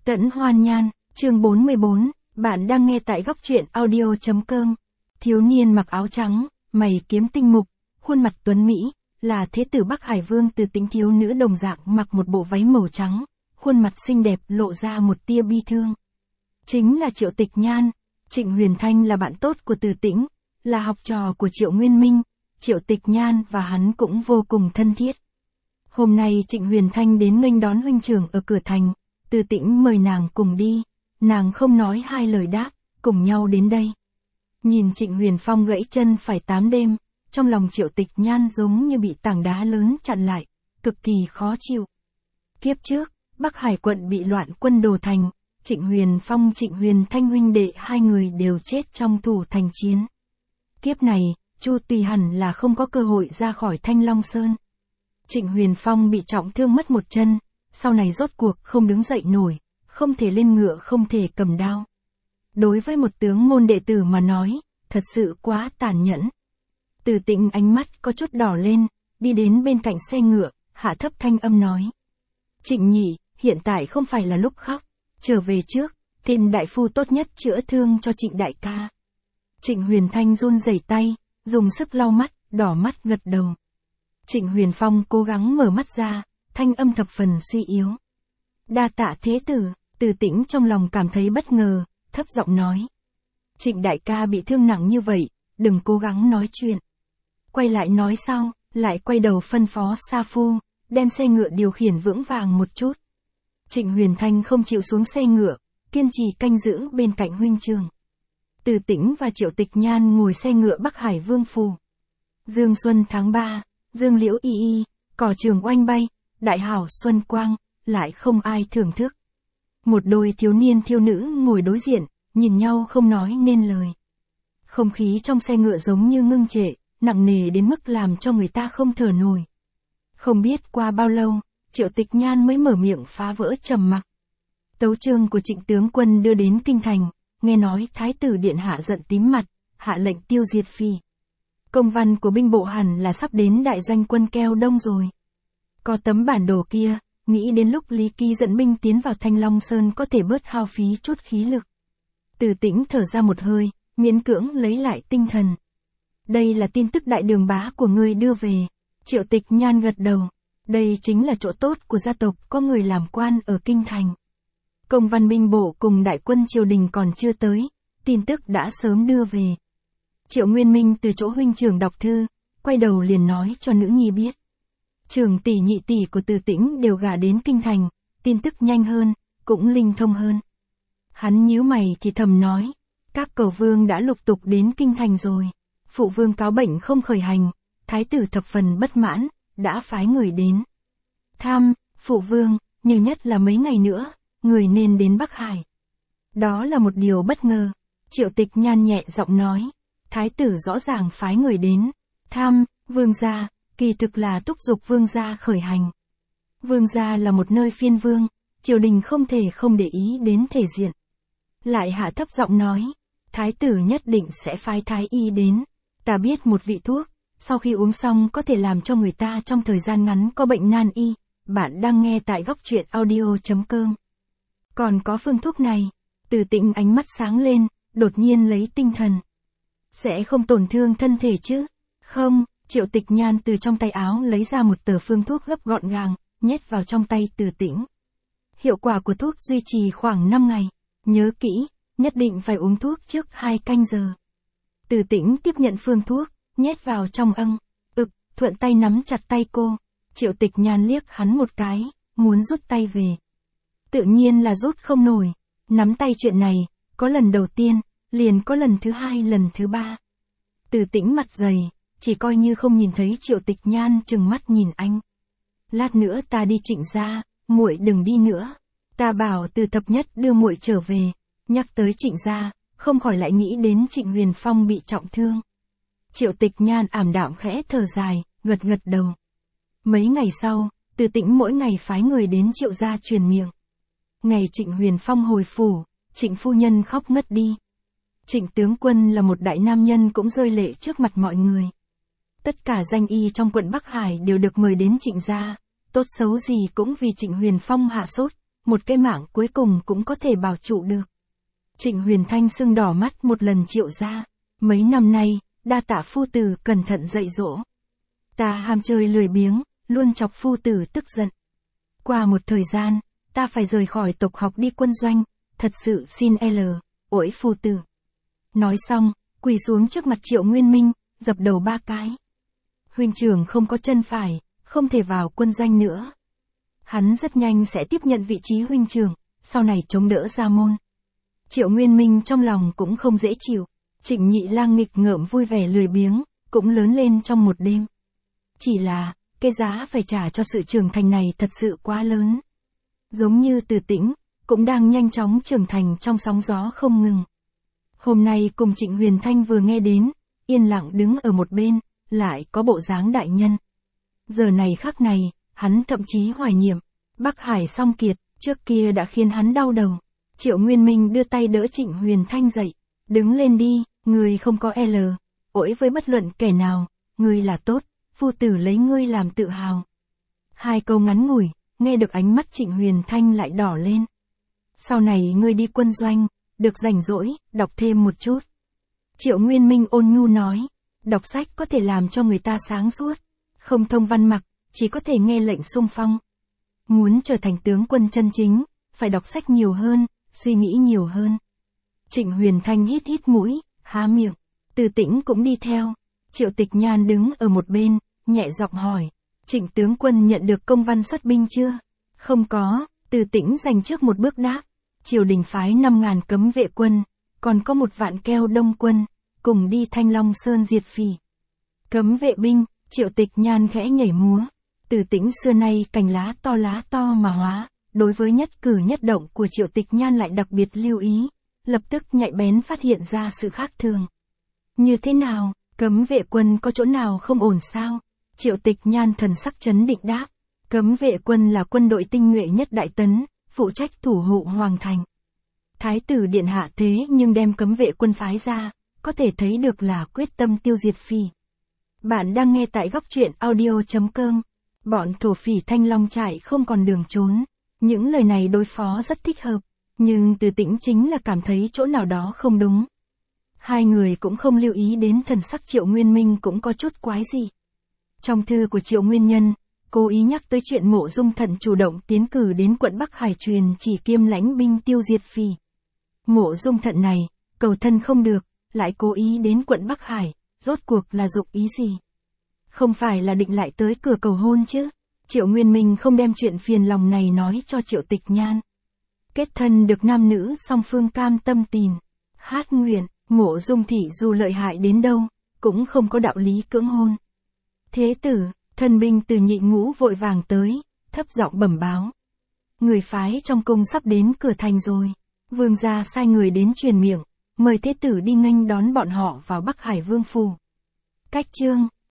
Tẫn Hoan Nhan, chương 44, bạn đang nghe tại góc truyện audio.com. Thiếu niên mặc áo trắng, mày kiếm tinh mục, khuôn mặt tuấn mỹ, là thế tử Bắc Hải Vương Từ Tĩnh. Thiếu nữ đồng dạng mặc một bộ váy màu trắng, khuôn mặt xinh đẹp lộ ra một tia bi thương. Chính là Triệu Tịch Nhan. Trịnh Huyền Thanh là bạn tốt của Từ Tĩnh, là học trò của Triệu Nguyên Minh, Triệu Tịch Nhan và hắn cũng vô cùng thân thiết. Hôm nay Trịnh Huyền Thanh đến nghênh đón huynh trưởng ở cửa thành, Từ Tĩnh mời nàng cùng đi, nàng không nói hai lời đáp, cùng nhau đến đây. Nhìn Trịnh Huyền Phong gãy chân phải 8 đêm, trong lòng Triệu Tịch Nhan giống như bị tảng đá lớn chặn lại, cực kỳ khó chịu. Kiếp trước, Bắc Hải quận bị loạn quân đổ thành, Trịnh Huyền Phong Trịnh Huyền Thanh huynh đệ hai người đều chết trong thủ thành chiến. Kiếp này, Chu Tùy hẳn là không có cơ hội ra khỏi Thanh Long Sơn. Trịnh Huyền Phong bị trọng thương mất một chân, sau này rốt cuộc không đứng dậy nổi, không thể lên ngựa, không thể cầm đao. Đối với một tướng môn đệ tử mà nói, thật sự quá tàn nhẫn. Từ Tĩnh ánh mắt có chút đỏ lên, đi đến bên cạnh xe ngựa, hạ thấp thanh âm nói. Trịnh nhị, hiện tại không phải là lúc khóc, trở về trước, Thịnh đại phu tốt nhất chữa thương cho Trịnh đại ca. Trịnh Huyền Thanh run rẩy tay, dùng sức lau mắt, đỏ mắt gật đầu. Trịnh Huyền Phong cố gắng mở mắt ra, thanh âm thập phần suy yếu. Đa tạ thế tử. Từ Tĩnh trong lòng cảm thấy bất ngờ, thấp giọng nói. Trịnh đại ca bị thương nặng như vậy, đừng cố gắng nói chuyện. Quay lại nói sau, lại quay đầu phân phó Sa Phu, đem xe ngựa điều khiển vững vàng một chút. Trịnh Huyền Thanh không chịu xuống xe ngựa, kiên trì canh giữ bên cạnh huynh trưởng. Từ Tĩnh và Triệu Tịch Nhan ngồi xe ngựa Bắc Hải Vương phủ. Dương xuân tháng 3, dương liễu y y, cỏ trường oanh bay, đại hảo xuân quang, lại không ai thưởng thức. Một đôi thiếu niên thiếu nữ ngồi đối diện, nhìn nhau không nói nên lời. Không khí trong xe ngựa giống như ngưng trệ, nặng nề đến mức làm cho người ta không thở nổi. Không biết qua bao lâu, Triệu Tịch Nhan mới mở miệng phá vỡ trầm mặc. Tấu chương của Trịnh tướng quân đưa đến kinh thành, nghe nói Thái tử điện hạ giận tím mặt, hạ lệnh tiêu diệt Phi. Công văn của binh bộ hẳn là sắp đến đại doanh quân Keo Đông rồi. Có tấm bản đồ kia, nghĩ đến lúc Lý Kỳ dẫn binh tiến vào Thanh Long Sơn có thể bớt hao phí chút khí lực. Từ Tĩnh thở ra một hơi, miễn cưỡng lấy lại tinh thần. Đây là tin tức đại đường bá của ngươi đưa về. Triệu Tịch Nhan gật đầu. Đây chính là chỗ tốt của gia tộc có người làm quan ở kinh thành. Công văn binh bộ cùng đại quân triều đình còn chưa tới, tin tức đã sớm đưa về. Triệu Nguyên Minh từ chỗ huynh trưởng đọc thư, quay đầu liền nói cho nữ nhi biết. Trưởng tỷ nhị tỷ của Từ Tĩnh đều gả đến kinh thành, tin tức nhanh hơn, cũng linh thông hơn. Hắn nhíu mày thì thầm nói, các cầu vương đã lục tục đến kinh thành rồi. Phụ vương cáo bệnh không khởi hành, thái tử thập phần bất mãn, đã phái người đến thăm. Phụ vương, nhiều nhất là mấy ngày nữa, người nên đến Bắc Hải. Đó là một điều bất ngờ. Triệu Tịch Nhan nhẹ giọng nói, thái tử rõ ràng phái người đến thăm vương gia, kỳ thực là thúc giục vương gia khởi hành. Vương gia là một nơi phiên vương, triều đình không thể không để ý đến thể diện. Lại hạ thấp giọng nói, thái tử nhất định sẽ phái thái y đến. Ta biết một vị thuốc, sau khi uống xong có thể làm cho người ta trong thời gian ngắn có bệnh nan y. Bạn đang nghe tại góc truyện audio.com. Còn có phương thuốc này. Từ Tĩnh ánh mắt sáng lên, đột nhiên lấy tinh thần. Sẽ không tổn thương thân thể chứ? Không. Triệu Tịch Nhan từ trong tay áo lấy ra một tờ phương thuốc gấp gọn gàng, nhét vào trong tay Từ Tĩnh. Hiệu quả của thuốc duy trì khoảng 5 ngày. Nhớ kỹ, nhất định phải uống thuốc trước 2 canh giờ. Từ Tĩnh tiếp nhận phương thuốc, nhét vào trong âng. Thuận tay nắm chặt tay cô. Triệu Tịch Nhan liếc hắn một cái, muốn rút tay về. Tự nhiên là rút không nổi. Nắm tay chuyện này, có lần đầu tiên, liền có lần thứ 2 lần thứ 3. Từ Tĩnh mặt dày, chỉ coi như không nhìn thấy Triệu Tịch Nhan trừng mắt nhìn anh. Lát nữa ta đi Trịnh gia, muội đừng đi nữa. Ta bảo Từ thập nhất đưa muội trở về. Nhắc tới Trịnh gia, không khỏi lại nghĩ đến Trịnh Huyền Phong bị trọng thương. Triệu Tịch Nhan ảm đạm khẽ thở dài, gật gật đầu. Mấy ngày sau, Từ Tĩnh mỗi ngày phái người đến Triệu gia truyền miệng. Ngày Trịnh Huyền Phong hồi phủ, Trịnh phu nhân khóc ngất đi. Trịnh tướng quân là một đại nam nhân cũng rơi lệ trước mặt mọi người. Tất cả danh y trong quận Bắc Hải đều được mời đến Trịnh gia, tốt xấu gì cũng vì Trịnh Huyền Phong hạ sốt, một cái mạng cuối cùng cũng có thể bảo trụ được. Trịnh Huyền Thanh sưng đỏ mắt một lần Triệu gia. Mấy năm nay, đa tạ phu tử cẩn thận dạy dỗ. Ta ham chơi lười biếng, luôn chọc phu tử tức giận. Qua một thời gian, ta phải rời khỏi tộc học đi quân doanh, thật sự xin ỗi phu tử. Nói xong, quỳ xuống trước mặt Triệu Nguyên Minh, dập đầu 3 cái. Huynh trưởng không có chân phải, không thể vào quân doanh nữa. Hắn rất nhanh sẽ tiếp nhận vị trí huynh trưởng, sau này chống đỡ gia môn. Triệu Nguyên Minh trong lòng cũng không dễ chịu. Trịnh Nhị Lang nghịch ngợm vui vẻ lười biếng, cũng lớn lên trong một đêm. Chỉ là, cái giá phải trả cho sự trưởng thành này thật sự quá lớn. Giống như Từ Tĩnh, cũng đang nhanh chóng trưởng thành trong sóng gió không ngừng. Hôm nay cùng Trịnh Huyền Thanh vừa nghe đến, yên lặng đứng ở một bên, lại có bộ dáng đại nhân. Giờ này khắc này, hắn thậm chí hoài niệm, Bắc Hải Song Kiệt, trước kia đã khiến hắn đau đầu. Triệu Nguyên Minh đưa tay đỡ Trịnh Huyền Thanh dậy, đứng lên đi, ngươi không có ỗi với bất luận kẻ nào, ngươi là tốt, phu tử lấy ngươi làm tự hào. 2 câu ngắn ngủi, nghe được ánh mắt Trịnh Huyền Thanh lại đỏ lên. Sau này ngươi đi quân doanh, được rảnh rỗi, đọc thêm một chút. Triệu Nguyên Minh ôn nhu nói, đọc sách có thể làm cho người ta sáng suốt, không thông văn mặc, chỉ có thể nghe lệnh xung phong. Muốn trở thành tướng quân chân chính, phải đọc sách nhiều hơn, suy nghĩ nhiều hơn. Trịnh Huyền Thanh hít hít mũi, há miệng. Từ Tĩnh cũng đi theo. Triệu Tịch Nhan đứng ở một bên, nhẹ giọng hỏi, Trịnh tướng quân nhận được công văn xuất binh chưa? Không có, Từ Tĩnh dành trước một bước đáp. Triều đình phái 5.000 cấm vệ quân, còn có 1 vạn keo đông quân, cùng đi Thanh Long Sơn diệt phỉ. Cấm vệ binh, Triệu Tịch Nhan khẽ nhảy múa. Từ Tĩnh xưa nay cành lá to mà hóa, đối với nhất cử nhất động của Triệu Tịch Nhan lại đặc biệt lưu ý, lập tức nhạy bén phát hiện ra sự khác thường. Như thế nào, cấm vệ quân có chỗ nào không ổn sao? Triệu Tịch Nhan thần sắc chấn định đáp, cấm vệ quân là quân đội tinh nhuệ nhất Đại Tấn, phụ trách thủ hộ hoàng thành. Thái tử điện hạ thế nhưng đem cấm vệ quân phái ra, có thể thấy được là quyết tâm tiêu diệt phỉ. Bạn đang nghe tại góc truyện audio.com. Bọn thổ phỉ Thanh Long trại không còn đường trốn. Những lời này đối phó rất thích hợp, nhưng Từ Tĩnh chính là cảm thấy chỗ nào đó không đúng. 2 người cũng không lưu ý đến thần sắc Triệu Nguyên Minh cũng có chút quái gì. Trong thư của Triệu Nguyên Nhân, cố ý nhắc tới chuyện Mộ Dung Thận chủ động tiến cử đến quận Bắc Hải truyền chỉ kiêm lãnh binh tiêu diệt phỉ. Mộ Dung Thận này, cầu thân không được, lại cố ý đến quận Bắc Hải, rốt cuộc là dụng ý gì? Không phải là định lại tới cửa cầu hôn chứ? Triệu Nguyên Minh không đem chuyện phiền lòng này nói cho Triệu Tịch Nhan. Kết thân được nam nữ song phương cam tâm tình, hát nguyện, Mộ Dung thị dù lợi hại đến đâu, cũng không có đạo lý cưỡng hôn. Thế tử, thân binh từ Nhị Ngũ vội vàng tới, thấp giọng bẩm báo. Người phái trong cung sắp đến cửa thành rồi. Vương gia sai người đến truyền miệng, mời thế tử đi nghênh đón bọn họ vào Bắc Hải Vương phủ. Cách chương